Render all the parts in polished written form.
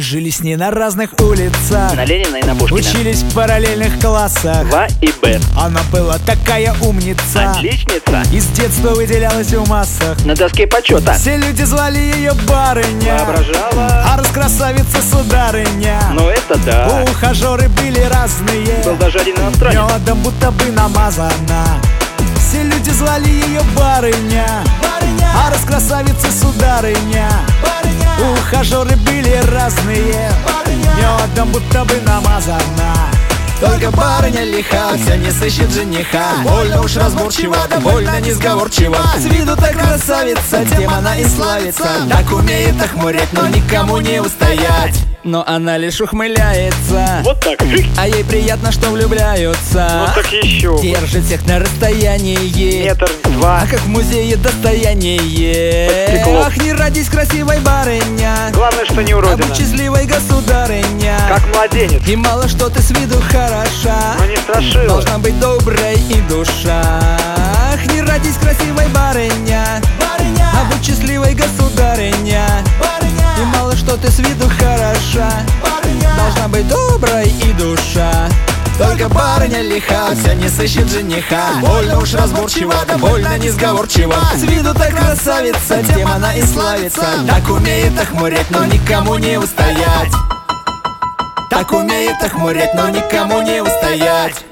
жили с ней на разных улицах, на Ленина и на Пушкина. учились в параллельных классах. В А и Б. Она была такая умница, Отличница. и с детства выделялась в массах. На доске почета. Все люди звали ее барыня, Воображала. а раскрасавица сударыня. Ну это да. Ухажеры были разные, Был даже один иностранец. медом будто бы намазана. Все люди звали ее барыня, а раскрасавица сударыня. Ухажеры были разные, медом будто бы намазана. Только барыня лиха, все не сыщет жениха. Больно уж разборчива, да больно несговорчива. С виду так красавица, тем она и славится. Так умеет охмурять, но никому не устоять. Но она лишь ухмыляется, Вот так. а ей приятно, что влюбляются. Вот так еще. Держит всех на расстоянии, Метр, два. а как в музее достояние. Под стеклом. Ах, не родись красивой барыня, Главное, что не а уродина. будь счастливой государыня. Как младенец. И мало что ты с виду хороша, Но не страшила. должна быть доброй и душа. Ах, не родись красивой барыня, а будь счастливой государыня. И мало что ты с виду хороша, должна быть доброй и душа. Только барыня лиха, все не сыщет жениха. Больно уж разборчива, да больно несговорчива. С виду так красавица, тем она и славится. Так умеет охмурять, но никому не устоять. Так умеет охмурять, но никому не устоять.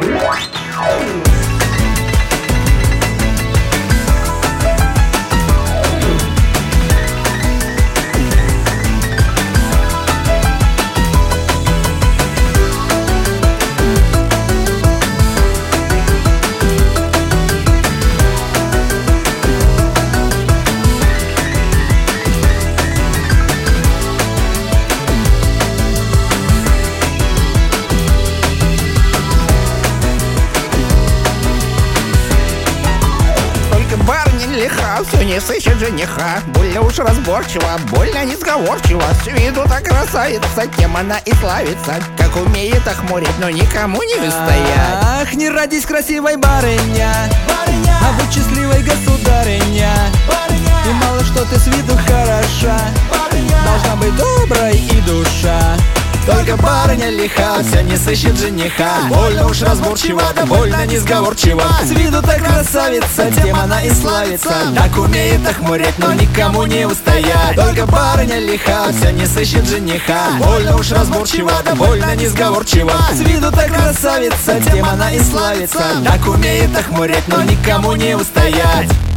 Барыня лиха, все не сыщет жениха. Больно уж разборчива, больно несговорчива. С виду так красавица, тем она и славится. Как умеет охмурить, но никому не устоять. Ах, не родись красивой барыня, а будь счастливой государыня. И мало что ты с виду хороша, должна быть доброй и душа. Только барыня лиха, все не сыщет жениха. Больно уж разборчива, да больно несговорчива. С виду так красавица, тем она и славится. Так умеет охмурять, но никому не устоять. Только барыня лиха, все не сыщет жениха. Больно уж разборчива, да больно несговорчива. С виду так красавица, тем она и славится. Так умеет охмурять, но никому не устоять.